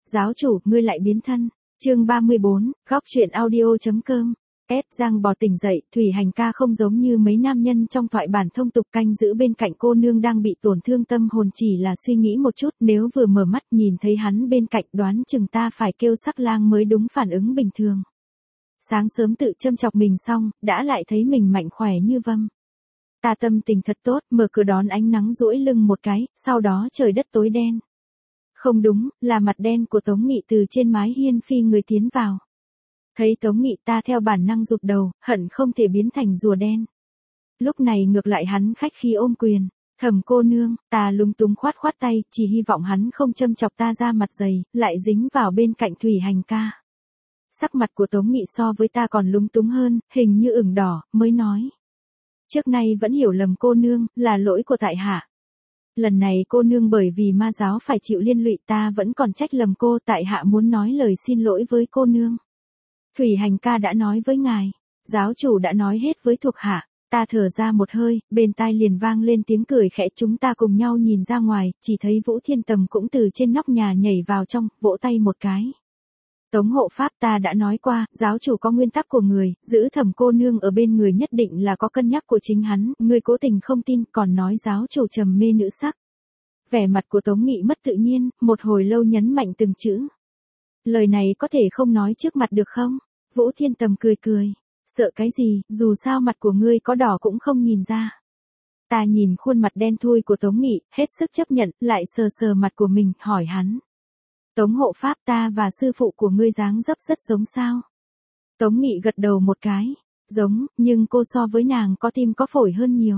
Giáo chủ, ngươi lại biến thân. Chương 34, góc truyện audio.com. Giang bò tỉnh dậy, Thủy Hành ca không giống như mấy nam nhân trong thoại bản thông tục canh giữ bên cạnh cô nương đang bị tổn thương tâm hồn, chỉ là suy nghĩ một chút, nếu vừa mở mắt nhìn thấy hắn bên cạnh đoán chừng ta phải kêu sắc lang mới đúng, phản ứng bình thường. Sáng sớm tự châm chọc mình xong, đã lại thấy mình mạnh khỏe như vâm. Ta tâm tình thật tốt, mở cửa đón ánh nắng duỗi lưng một cái, sau đó trời đất tối đen. Không đúng, là mặt đen của Tống Nghị từ trên mái hiên phi người tiến vào. Thấy Tống Nghị ta theo bản năng rụt đầu, hận không thể biến thành rùa đen. Lúc này ngược lại hắn khách khí ôm quyền, Thẩm cô nương, ta lúng túng khoát khoát tay, chỉ hy vọng hắn không châm chọc ta ra mặt dày, lại dính vào bên cạnh Thủy Hành ca. Sắc mặt của Tống Nghị so với ta còn lúng túng hơn, hình như ửng đỏ, mới nói. Trước nay vẫn hiểu lầm cô nương, là lỗi của tại hạ. Lần này cô nương bởi vì ma giáo phải chịu liên lụy, ta vẫn còn trách lầm cô, tại hạ muốn nói lời xin lỗi với cô nương. Thủy Hành ca đã nói với ngài, giáo chủ đã nói hết với thuộc hạ. Ta thở ra một hơi, bên tai liền vang lên tiếng cười khẽ, chúng ta cùng nhau nhìn ra ngoài, chỉ thấy Vũ Thiên Tầm cũng từ trên nóc nhà nhảy vào trong, vỗ tay một cái. Tống hộ pháp, ta đã nói qua, giáo chủ có nguyên tắc của người, giữ Thẩm cô nương ở bên người nhất định là có cân nhắc của chính hắn, ngươi cố tình không tin, còn nói giáo chủ trầm mê nữ sắc. Vẻ mặt của Tống Nghị mất tự nhiên, một hồi lâu nhấn mạnh từng chữ. Lời này có thể không nói trước mặt được không? Vũ Thiên Tầm cười cười. Sợ cái gì, dù sao mặt của ngươi có đỏ cũng không nhìn ra. Ta nhìn khuôn mặt đen thui của Tống Nghị, hết sức chấp nhận, lại sờ sờ mặt của mình, hỏi hắn. Tống hộ pháp, ta và sư phụ của ngươi dáng dấp rất giống sao? Tống Nghị gật đầu một cái. Giống, nhưng cô so với nàng có tim có phổi hơn nhiều.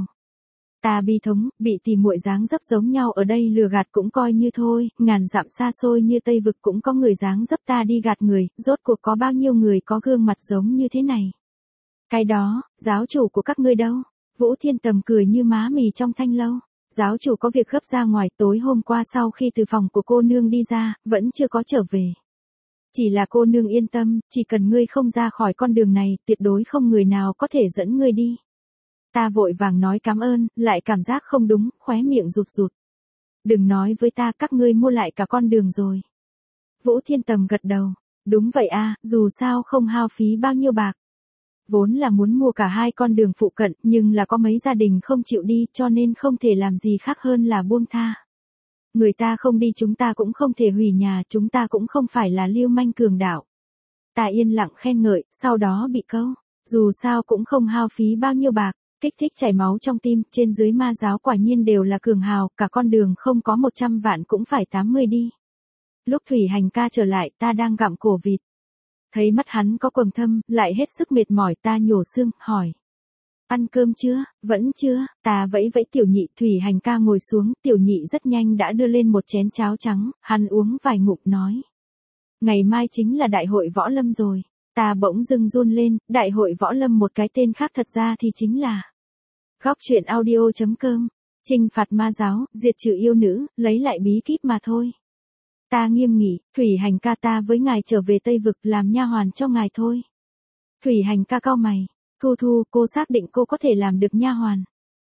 Ta bi thống, bị tỉ muội dáng dấp giống nhau ở đây lừa gạt cũng coi như thôi, ngàn dặm xa xôi như Tây Vực cũng có người dáng dấp ta đi gạt người, rốt cuộc có bao nhiêu người có gương mặt giống như thế này. Cái đó, giáo chủ của các ngươi đâu? Vũ Thiên Tầm cười như má mì trong thanh lâu. Giáo chủ có việc gấp ra ngoài, tối hôm qua sau khi từ phòng của cô nương đi ra, vẫn chưa có trở về. Chỉ là cô nương yên tâm, chỉ cần ngươi không ra khỏi con đường này, tuyệt đối không người nào có thể dẫn ngươi đi. Ta vội vàng nói cảm ơn, lại cảm giác không đúng, khóe miệng rụt rụt. Đừng nói với ta các ngươi mua lại cả con đường rồi. Vũ Thiên Tầm gật đầu. Đúng vậy a, dù sao không hao phí bao nhiêu bạc. Vốn là muốn mua cả hai con đường phụ cận, nhưng là có mấy gia đình không chịu đi, cho nên không thể làm gì khác hơn là buông tha. Người ta không đi chúng ta cũng không thể hủy nhà, chúng ta cũng không phải là lưu manh cường đạo. Ta yên lặng khen ngợi, sau đó bị câu. Dù sao cũng không hao phí bao nhiêu bạc, kích thích chảy máu trong tim, trên dưới ma giáo quả nhiên đều là cường hào, cả con đường không có 100 vạn cũng phải 80 đi. Lúc Thủy Hành ca trở lại, ta đang gặm cổ vịt. Thấy mắt hắn có quầng thâm, lại hết sức mệt mỏi, ta nhổ xương, hỏi. Ăn cơm chưa? Vẫn chưa, ta vẫy vẫy Tiểu Nhị. Thủy Hành ca ngồi xuống, Tiểu Nhị rất nhanh đã đưa lên một chén cháo trắng, hắn uống vài ngụm nói. Ngày mai chính là đại hội võ lâm rồi. Ta bỗng dưng run lên, đại hội võ lâm một cái tên khác thật ra thì chính là góc truyện audio.com, trinh phạt ma giáo, diệt trừ yêu nữ, lấy lại bí kíp mà thôi. Ta nghiêm nghị, Thủy Hành ca, ta với ngài trở về Tây Vực làm nha hoàn cho ngài thôi. Thủy Hành ca cau mày, Thu, cô xác định cô có thể làm được nha hoàn.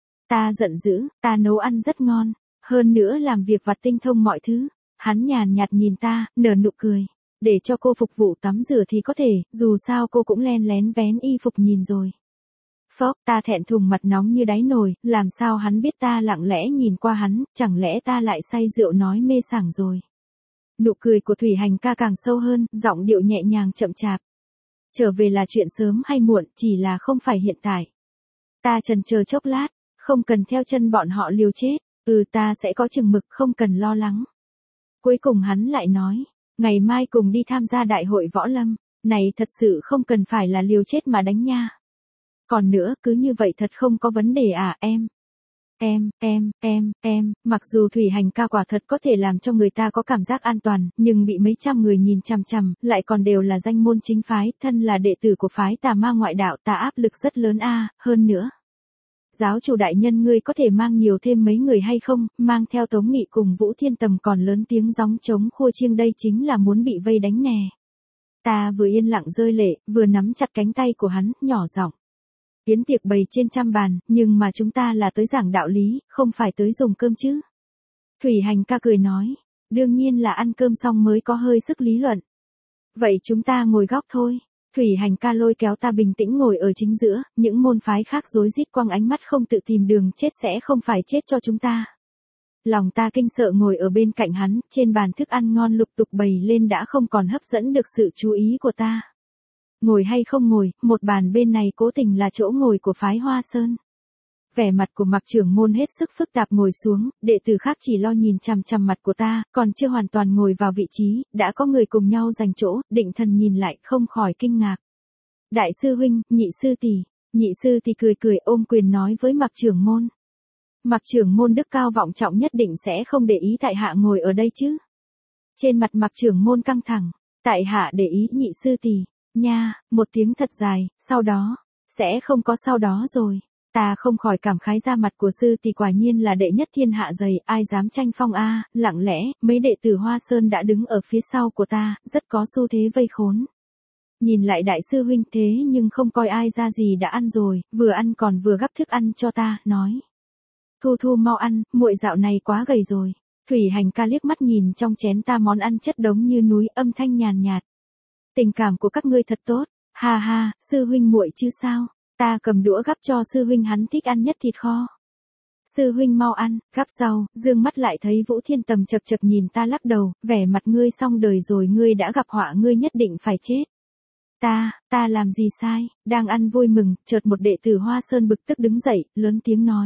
Ta giận dữ, ta nấu ăn rất ngon, hơn nữa làm việc vặt tinh thông mọi thứ. Hắn nhàn nhạt nhìn ta, nở nụ cười. Để cho cô phục vụ tắm rửa thì có thể, dù sao cô cũng len lén vén y phục nhìn rồi. Phốc, ta thẹn thùng mặt nóng như đáy nồi, làm sao hắn biết ta lặng lẽ nhìn qua hắn, chẳng lẽ ta lại say rượu nói mê sảng rồi. Nụ cười của Thủy Hành ca càng sâu hơn, giọng điệu nhẹ nhàng chậm chạp. Trở về là chuyện sớm hay muộn, chỉ là không phải hiện tại. Ta chần chờ chốc lát, không cần theo chân bọn họ liều chết, ta sẽ có chừng mực, không cần lo lắng. Cuối cùng hắn lại nói, ngày mai cùng đi tham gia đại hội võ lâm, này thật sự không cần phải là liều chết mà đánh nha. Còn nữa, cứ như vậy thật không có vấn đề à em? Mặc dù Thủy Hành ca quả thật có thể làm cho người ta có cảm giác an toàn, nhưng bị mấy trăm người nhìn chằm chằm, lại còn đều là danh môn chính phái, thân là đệ tử của phái tà ma ngoại đạo, ta áp lực rất lớn a, hơn nữa. Giáo chủ đại nhân, ngươi có thể mang nhiều thêm mấy người hay không, mang theo Tống Nghị cùng Vũ Thiên Tầm còn lớn tiếng gióng trống khua chiêng, đây chính là muốn bị vây đánh nè. Ta vừa yên lặng rơi lệ, vừa nắm chặt cánh tay của hắn, nhỏ giọng. Yến tiệc bày trên trăm bàn, nhưng mà chúng ta là tới giảng đạo lý, không phải tới dùng cơm chứ. Thủy Hành ca cười nói, Đương nhiên là ăn cơm xong mới có hơi sức lý luận. Vậy chúng ta ngồi góc thôi. Thủy Hành ca lôi kéo ta bình tĩnh ngồi ở chính giữa, những môn phái khác rối rít quăng ánh mắt không tự tìm đường chết sẽ không phải chết cho chúng ta. Lòng ta kinh sợ ngồi ở bên cạnh hắn, trên bàn thức ăn ngon lục tục bày lên đã không còn hấp dẫn được sự chú ý của ta. Ngồi hay không ngồi, một bàn bên này cố tình là chỗ ngồi của phái Hoa Sơn. Vẻ mặt của Mạc trưởng môn hết sức phức tạp ngồi xuống, đệ tử khác chỉ lo nhìn chằm chằm mặt của ta, còn chưa hoàn toàn ngồi vào vị trí, đã có người cùng nhau giành chỗ, định thần nhìn lại không khỏi kinh ngạc. Đại sư huynh, nhị sư tỷ cười cười ôm quyền nói với Mạc trưởng môn. Mạc trưởng môn đức cao vọng trọng nhất định sẽ không để ý tại hạ ngồi ở đây chứ. Trên mặt Mạc trưởng môn căng thẳng, tại hạ để ý nhị sư tỷ, nha, một tiếng thật dài, sau đó, sẽ không có sau đó rồi. Ta không khỏi cảm khái ra mặt của sư tỷ quả nhiên là đệ nhất thiên hạ dày, ai dám tranh phong a, lặng lẽ, mấy đệ tử Hoa Sơn đã đứng ở phía sau của ta, rất có xu thế vây khốn. Nhìn lại đại sư huynh thế nhưng không coi ai ra gì đã ăn rồi, vừa ăn còn vừa gắp thức ăn cho ta, nói. Thu Thu mau ăn, muội dạo này quá gầy rồi. Thủy Hành ca liếc mắt nhìn trong chén ta món ăn chất đống như núi, âm thanh nhàn nhạt. Tình cảm của các ngươi thật tốt, ha ha, sư huynh muội chứ sao. Ta cầm đũa gắp cho sư huynh hắn thích ăn nhất thịt kho. Sư huynh mau ăn, gắp rau, dương mắt lại thấy Vũ Thiên Tầm chật chật nhìn ta lắc đầu, vẻ mặt ngươi xong đời rồi ngươi đã gặp họa ngươi nhất định phải chết. Ta làm gì sai, đang ăn vui mừng, chợt một đệ tử Hoa Sơn bực tức đứng dậy, lớn tiếng nói.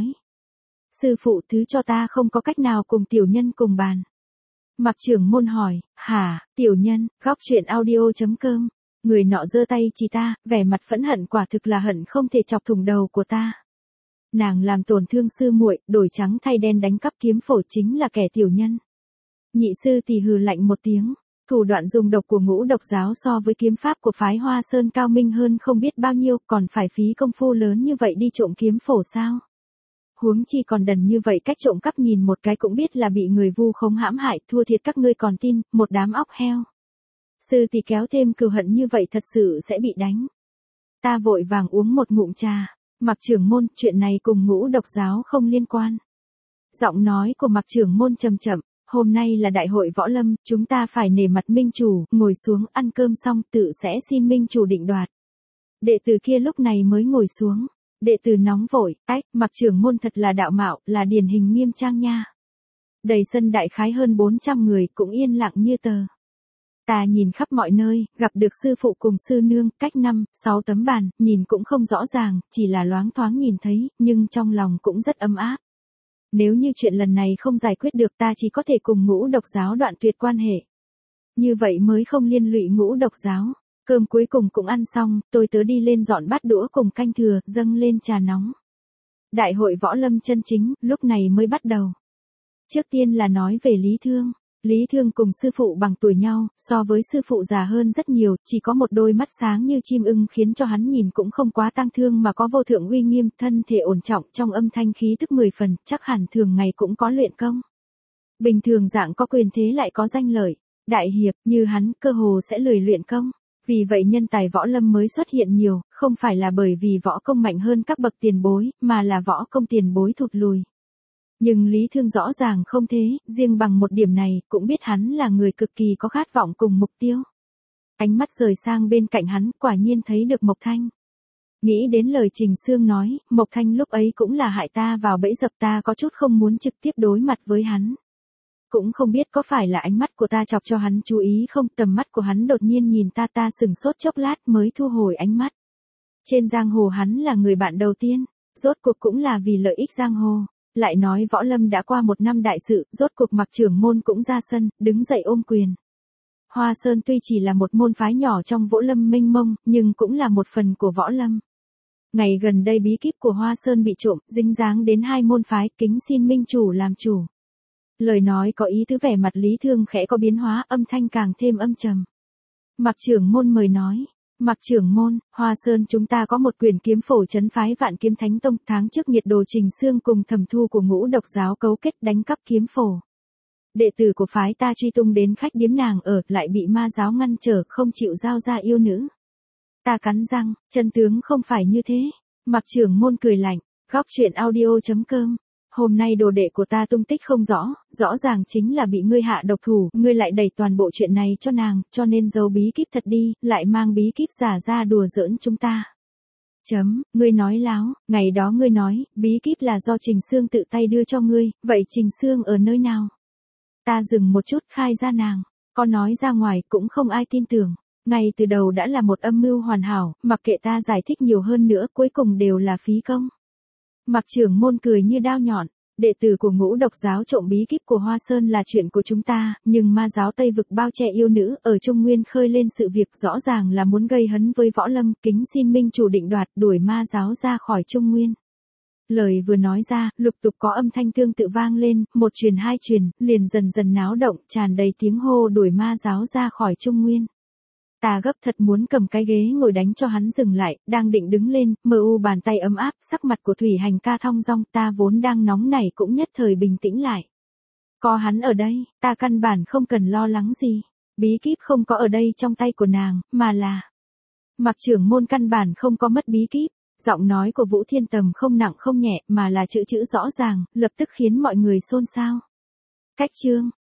Sư phụ thứ cho ta không có cách nào cùng tiểu nhân cùng bàn. Mạc trưởng môn hỏi, hả, tiểu nhân, góc truyện audio.com. Người nọ giơ tay chỉ ta, vẻ mặt phẫn hận quả thực là hận không thể chọc thủng đầu của ta. Nàng làm tổn thương sư muội, đổi trắng thay đen đánh cắp kiếm phổ chính là kẻ tiểu nhân. Nhị sư thì hừ lạnh một tiếng, thủ đoạn dùng độc của Ngũ Độc giáo so với kiếm pháp của phái Hoa Sơn cao minh hơn không biết bao nhiêu, còn phải phí công phu lớn như vậy đi trộm kiếm phổ sao? Huống chi còn đần như vậy cách trộm cắp nhìn một cái cũng biết là bị người vu khống hãm hại, thua thiệt các ngươi còn tin, một đám óc heo. Sư tỷ kéo thêm cừu hận như vậy thật sự sẽ bị đánh. Ta vội vàng uống một ngụm trà. Mạc trưởng môn, chuyện này cùng Ngũ Độc giáo không liên quan. Giọng nói của Mạc trưởng môn trầm chậm, hôm nay là đại hội võ lâm, chúng ta phải nể mặt minh chủ, ngồi xuống ăn cơm xong tự sẽ xin minh chủ định đoạt. Đệ tử kia lúc này mới ngồi xuống. Đệ tử nóng vội, Mạc trưởng môn thật là đạo mạo, là điển hình nghiêm trang nha. Đầy sân đại khái hơn 400 người cũng yên lặng như tờ. Ta nhìn khắp mọi nơi, gặp được sư phụ cùng sư nương, cách 5-6 tấm bàn, nhìn cũng không rõ ràng, chỉ là loáng thoáng nhìn thấy, nhưng trong lòng cũng rất ấm áp. Nếu như chuyện lần này không giải quyết được ta chỉ có thể cùng Ngũ Độc giáo đoạn tuyệt quan hệ. Như vậy mới không liên lụy Ngũ Độc giáo. Cơm cuối cùng cũng ăn xong, tôi tớ đi lên dọn bát đũa cùng canh thừa, dâng lên trà nóng. Đại hội võ lâm chân chính, lúc này mới bắt đầu. Trước tiên là nói về Lý Thương. Lý Thương cùng sư phụ bằng tuổi nhau, so với sư phụ già hơn rất nhiều, chỉ có một đôi mắt sáng như chim ưng khiến cho hắn nhìn cũng không quá tang thương mà có vô thượng uy nghiêm, thân thể ổn trọng trong âm thanh khí tức 10 phần, chắc hẳn thường ngày cũng có luyện công. Bình thường dạng có quyền thế lại có danh lợi, đại hiệp như hắn cơ hồ sẽ lười luyện công. Vì vậy nhân tài võ lâm mới xuất hiện nhiều, không phải là bởi vì võ công mạnh hơn các bậc tiền bối, mà là võ công tiền bối thụt lùi. Nhưng Lý Thương rõ ràng không thế, riêng bằng một điểm này, cũng biết hắn là người cực kỳ có khát vọng cùng mục tiêu. Ánh mắt rời sang bên cạnh hắn, quả nhiên thấy được Mộc Thanh. Nghĩ đến lời Trình Xương nói, Mộc Thanh lúc ấy cũng là hại ta vào bẫy dập, ta có chút không muốn trực tiếp đối mặt với hắn. Cũng không biết có phải là ánh mắt của ta chọc cho hắn chú ý không, tầm mắt của hắn đột nhiên nhìn ta sửng sốt chốc lát mới thu hồi ánh mắt. Trên giang hồ hắn là người bạn đầu tiên, rốt cuộc cũng là vì lợi ích giang hồ. Lại nói võ lâm đã qua 1 năm đại sự, rốt cuộc Mạc trưởng môn cũng ra sân, đứng dậy ôm quyền. Hoa Sơn tuy chỉ là một môn phái nhỏ trong võ lâm mênh mông, nhưng cũng là một phần của võ lâm. Ngày gần đây bí kíp của Hoa Sơn bị trộm, dính dáng đến 2 môn phái, kính xin minh chủ làm chủ. Lời nói có ý tứ, vẻ mặt Lý Thương khẽ có biến hóa, âm thanh càng thêm âm trầm. Mạc trưởng môn mời nói. Mạc trưởng môn, Hoa Sơn chúng ta có một quyển kiếm phổ trấn phái Vạn Kiếm Thánh Tông, tháng trước nhiệt đồ Trình Xương cùng Thẩm Thu của Ngũ Độc giáo cấu kết đánh cắp kiếm phổ. Đệ tử của phái ta truy tung đến khách điếm nàng ở, lại bị ma giáo ngăn trở, không chịu giao ra yêu nữ. Ta cắn răng, chân tướng không phải như thế. Mạc trưởng môn cười lạnh, góc truyện audio.com. hôm nay đồ đệ của ta tung tích không rõ, rõ ràng chính là bị ngươi hạ độc thủ, ngươi lại đẩy toàn bộ chuyện này cho nàng, cho nên giấu bí kíp thật đi, lại mang bí kíp giả ra đùa giỡn chúng ta. Ngươi nói láo, ngày đó ngươi nói, bí kíp là do Trình Xương tự tay đưa cho ngươi, vậy Trình Xương ở nơi nào? Ta dừng một chút khai ra nàng, có nói ra ngoài cũng không ai tin tưởng. Ngay từ đầu đã là một âm mưu hoàn hảo, mặc kệ ta giải thích nhiều hơn nữa cuối cùng đều là phí công. Mạc trưởng môn cười như đao nhọn, đệ tử của Ngũ Độc giáo trộm bí kíp của Hoa Sơn là chuyện của chúng ta, nhưng ma giáo Tây Vực bao che yêu nữ ở Trung Nguyên khơi lên sự việc rõ ràng là muốn gây hấn với võ lâm, kính xin minh chủ định đoạt đuổi ma giáo ra khỏi Trung Nguyên. Lời vừa nói ra, lục tục có âm thanh tương tự vang lên, một truyền hai truyền, liền dần dần náo động, tràn đầy tiếng hô đuổi ma giáo ra khỏi Trung Nguyên. Ta gấp thật muốn cầm cái ghế ngồi đánh cho hắn dừng lại, đang định đứng lên, mờ u bàn tay ấm áp, sắc mặt của Thủy Hành ca thong dong, ta vốn đang nóng nảy cũng nhất thời bình tĩnh lại. Có hắn ở đây, ta căn bản không cần lo lắng gì. Bí kíp không có ở đây trong tay của nàng, mà là... Mạc trưởng môn căn bản không có mất bí kíp. Giọng nói của Vũ Thiên Tầm không nặng không nhẹ, mà là chữ rõ ràng, lập tức khiến mọi người xôn xao. Cách chương